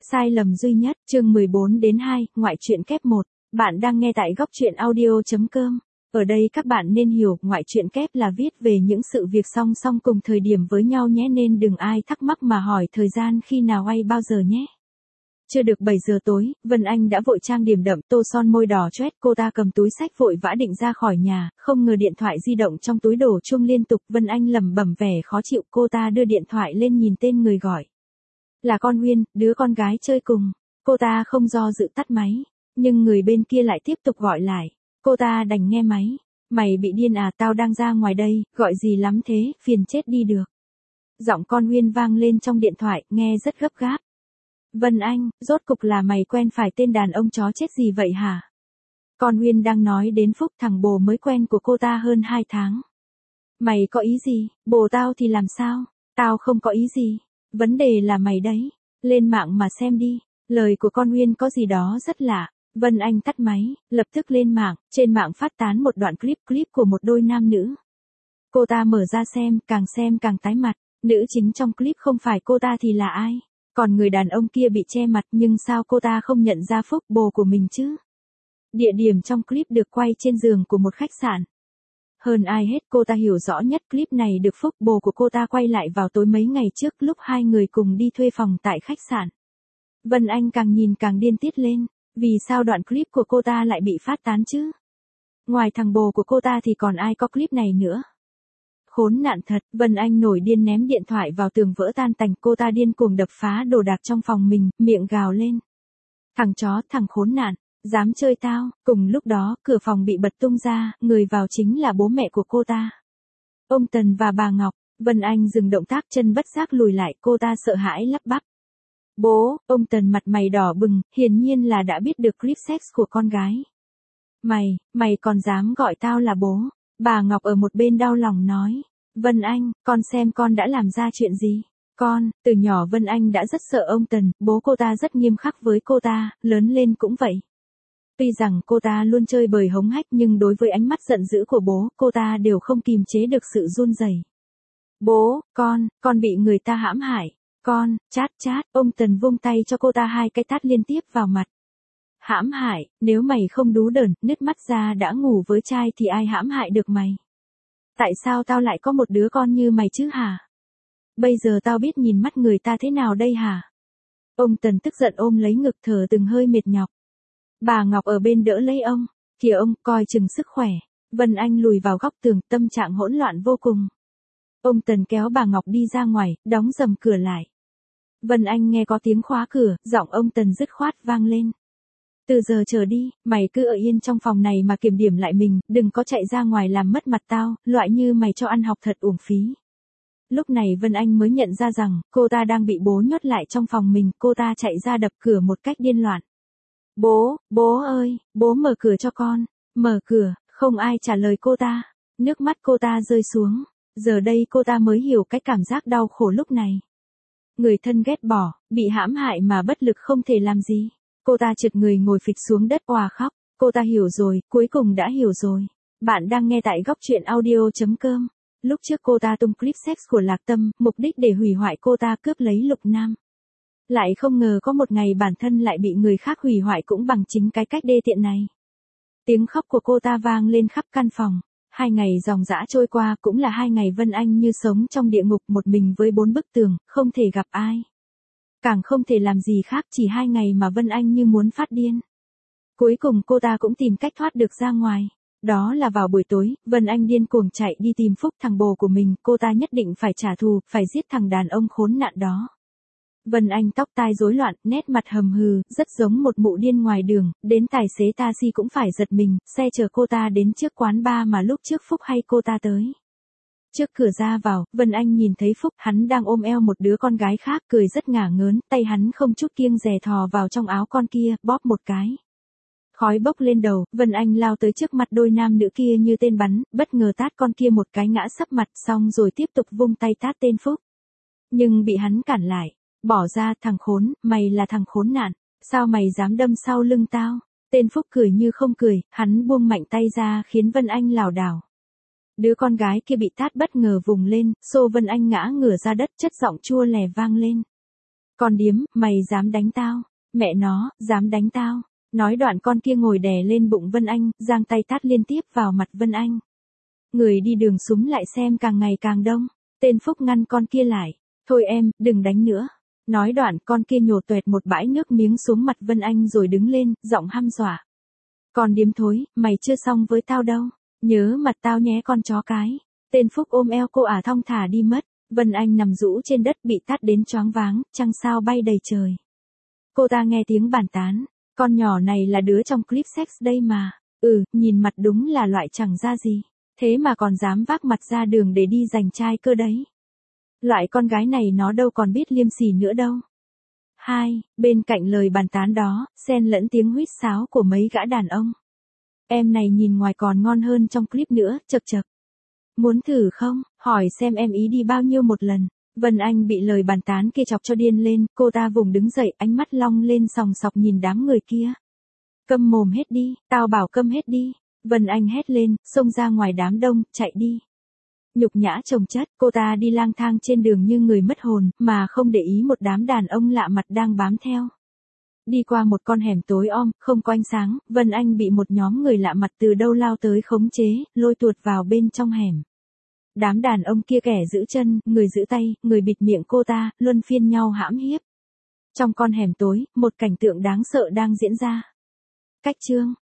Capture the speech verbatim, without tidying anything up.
Sai lầm duy nhất, chương mười bốn đến hai, ngoại truyện kép một. Bạn đang nghe tại góc truyện audio chấm com. Ở đây các bạn nên hiểu, ngoại truyện kép là viết về những sự việc song song cùng thời điểm với nhau nhé, nên đừng ai thắc mắc mà hỏi thời gian khi nào hay bao giờ nhé. Chưa được bảy giờ tối, Vân Anh đã vội trang điểm đậm, tô son môi đỏ chót, cô ta cầm túi xách vội vã định ra khỏi nhà, không ngờ điện thoại di động trong túi đổ chuông liên tục. Vân Anh lẩm bẩm vẻ khó chịu, cô ta đưa điện thoại lên nhìn tên người gọi. Là con Uyên, đứa con gái chơi cùng. Cô ta không do dự tắt máy, nhưng người bên kia lại tiếp tục gọi lại. Cô ta đành nghe máy. Mày bị điên à, tao đang ra ngoài đây, gọi gì lắm thế, phiền chết đi được. Giọng con Uyên vang lên trong điện thoại, nghe rất gấp gáp. Vân Anh, rốt cục là mày quen phải tên đàn ông chó chết gì vậy hả? Con Uyên đang nói đến Phúc, thằng bồ mới quen của cô ta hơn hai tháng. Mày có ý gì, bồ tao thì làm sao? Tao không có ý gì. Vấn đề là mày đấy. Lên mạng mà xem đi. Lời của con Uyên có gì đó rất lạ. Vân Anh tắt máy, lập tức lên mạng. Trên mạng phát tán một đoạn clip clip của một đôi nam nữ. Cô ta mở ra xem, càng xem càng tái mặt. Nữ chính trong clip không phải cô ta thì là ai? Còn người đàn ông kia bị che mặt, nhưng sao cô ta không nhận ra Phúc, bồ của mình chứ? Địa điểm trong clip được quay trên giường của một khách sạn. Hơn ai hết, cô ta hiểu rõ nhất clip này được Phúc, bồ của cô ta quay lại vào tối mấy ngày trước lúc hai người cùng đi thuê phòng tại khách sạn. Vân Anh càng nhìn càng điên tiết lên. Vì sao đoạn clip của cô ta lại bị phát tán chứ? Ngoài thằng bồ của cô ta thì còn ai có clip này nữa? Khốn nạn thật, Vân Anh nổi điên ném điện thoại vào tường vỡ tan tành, cô ta điên cuồng đập phá đồ đạc trong phòng mình, miệng gào lên. Thằng chó, thằng khốn nạn, dám chơi tao. Cùng lúc đó, cửa phòng bị bật tung ra, người vào chính là bố mẹ của cô ta. Ông Tần và bà Ngọc. Vân Anh dừng động tác, chân bất giác lùi lại, cô ta sợ hãi lắp bắp. Bố, ông Tần mặt mày đỏ bừng, hiển nhiên là đã biết được clip sex của con gái. Mày, mày còn dám gọi tao là bố? Bà Ngọc ở một bên đau lòng nói. Vân Anh, con xem con đã làm ra chuyện gì? Con, từ nhỏ Vân Anh đã rất sợ ông Tần, bố cô ta rất nghiêm khắc với cô ta, lớn lên cũng vậy. Tuy rằng cô ta luôn chơi bời hống hách nhưng đối với ánh mắt giận dữ của bố, cô ta đều không kìm chế được sự run rẩy. Bố, con, con bị người ta hãm hại. Con, chát chát, ông Tần vung tay cho cô ta hai cái tát liên tiếp vào mặt. Hãm hại, nếu mày không đú đờn, nứt mắt ra đã ngủ với trai thì ai hãm hại được mày? Tại sao tao lại có một đứa con như mày chứ hả? Bây giờ tao biết nhìn mắt người ta thế nào đây hả? Ông Tần tức giận ôm lấy ngực thở từng hơi mệt nhọc. Bà Ngọc ở bên đỡ lấy ông. Kìa ông, coi chừng sức khỏe. Vân Anh lùi vào góc tường, tâm trạng hỗn loạn vô cùng. Ông Tần kéo bà Ngọc đi ra ngoài, đóng rầm cửa lại. Vân Anh nghe có tiếng khóa cửa, giọng ông Tần dứt khoát vang lên. Từ giờ trở đi, mày cứ ở yên trong phòng này mà kiểm điểm lại mình, đừng có chạy ra ngoài làm mất mặt tao, loại như mày cho ăn học thật uổng phí. Lúc này Vân Anh mới nhận ra rằng, cô ta đang bị bố nhốt lại trong phòng mình, cô ta chạy ra đập cửa một cách điên loạn. Bố, bố ơi, bố mở cửa cho con, mở cửa, không ai trả lời cô ta. Nước mắt cô ta rơi xuống, giờ đây cô ta mới hiểu cái cảm giác đau khổ lúc này. Người thân ghét bỏ, bị hãm hại mà bất lực không thể làm gì. Cô ta trượt người ngồi phịch xuống đất òa khóc. Cô ta hiểu rồi, cuối cùng đã hiểu rồi. Bạn đang nghe tại góc truyện audio chấm com. Lúc trước cô ta tung clip sex của Lạc Tâm, mục đích để hủy hoại cô ta cướp lấy Lục Nam. Lại không ngờ có một ngày bản thân lại bị người khác hủy hoại cũng bằng chính cái cách đê tiện này. Tiếng khóc của cô ta vang lên khắp căn phòng. Hai ngày dòng dã trôi qua cũng là hai ngày Vân Anh như sống trong địa ngục một mình với bốn bức tường, không thể gặp ai. Càng không thể làm gì khác, chỉ hai ngày mà Vân Anh như muốn phát điên. Cuối cùng cô ta cũng tìm cách thoát được ra ngoài. Đó là vào buổi tối, Vân Anh điên cuồng chạy đi tìm Phúc, thằng bồ của mình, cô ta nhất định phải trả thù, phải giết thằng đàn ông khốn nạn đó. Vân Anh tóc tai rối loạn, nét mặt hầm hừ, rất giống một mụ điên ngoài đường, đến tài xế taxi cũng phải giật mình, xe chở cô ta đến trước quán bar mà lúc trước Phúc hay cô ta tới. Trước cửa ra vào, Vân Anh nhìn thấy Phúc, hắn đang ôm eo một đứa con gái khác, cười rất ngả ngớn, tay hắn không chút kiêng dè thò vào trong áo con kia, bóp một cái. Khói bốc lên đầu, Vân Anh lao tới trước mặt đôi nam nữ kia như tên bắn, bất ngờ tát con kia một cái ngã sấp mặt, xong rồi tiếp tục vung tay tát tên Phúc. Nhưng bị hắn cản lại. Bỏ ra, thằng khốn, mày là thằng khốn nạn, sao mày dám đâm sau lưng tao? Tên Phúc cười như không cười, hắn buông mạnh tay ra khiến Vân Anh lảo đảo. Đứa con gái kia bị tát bất ngờ vùng lên, xô Vân Anh ngã ngửa ra đất, chất giọng chua lè vang lên. Con điếm, mày dám đánh tao? Mẹ nó, dám đánh tao? Nói đoạn con kia ngồi đè lên bụng Vân Anh, giang tay tát liên tiếp vào mặt Vân Anh. Người đi đường súng lại xem càng ngày càng đông. Tên Phúc ngăn con kia lại. Thôi em, đừng đánh nữa. Nói đoạn con kia nhổ tuẹt một bãi nước miếng xuống mặt Vân Anh rồi đứng lên, giọng hăm dọa. Con điếm thối, mày chưa xong với tao đâu. Nhớ mặt tao nhé con chó cái. Tên Phúc ôm eo cô ả thong thả đi mất. Vân Anh nằm rũ trên đất bị tát đến choáng váng, trăng sao bay đầy trời. Cô ta nghe tiếng bàn tán. Con nhỏ này là đứa trong clip sex đây mà. Ừ, nhìn mặt đúng là loại chẳng ra gì. Thế mà còn dám vác mặt ra đường để đi giành trai cơ đấy. Loại con gái này nó đâu còn biết liêm sỉ nữa đâu. Hai, bên cạnh lời bàn tán đó, xen lẫn tiếng huýt sáo của mấy gã đàn ông. Em này nhìn ngoài còn ngon hơn trong clip nữa, chật chật. Muốn thử không? Hỏi xem em ý đi bao nhiêu một lần. Vân Anh bị lời bàn tán kia chọc cho điên lên, cô ta vùng đứng dậy, ánh mắt long lên sòng sọc nhìn đám người kia. Câm mồm hết đi, tao bảo câm hết đi. Vân Anh hét lên, xông ra ngoài đám đông, chạy đi. Nhục nhã chồng chất, cô ta đi lang thang trên đường như người mất hồn, mà không để ý một đám đàn ông lạ mặt đang bám theo. Đi qua một con hẻm tối om, không có ánh sáng, Vân Anh bị một nhóm người lạ mặt từ đâu lao tới khống chế, lôi tuột vào bên trong hẻm. Đám đàn ông kia kẻ giữ chân, người giữ tay, người bịt miệng cô ta, luân phiên nhau hãm hiếp. Trong con hẻm tối, một cảnh tượng đáng sợ đang diễn ra. Cách chương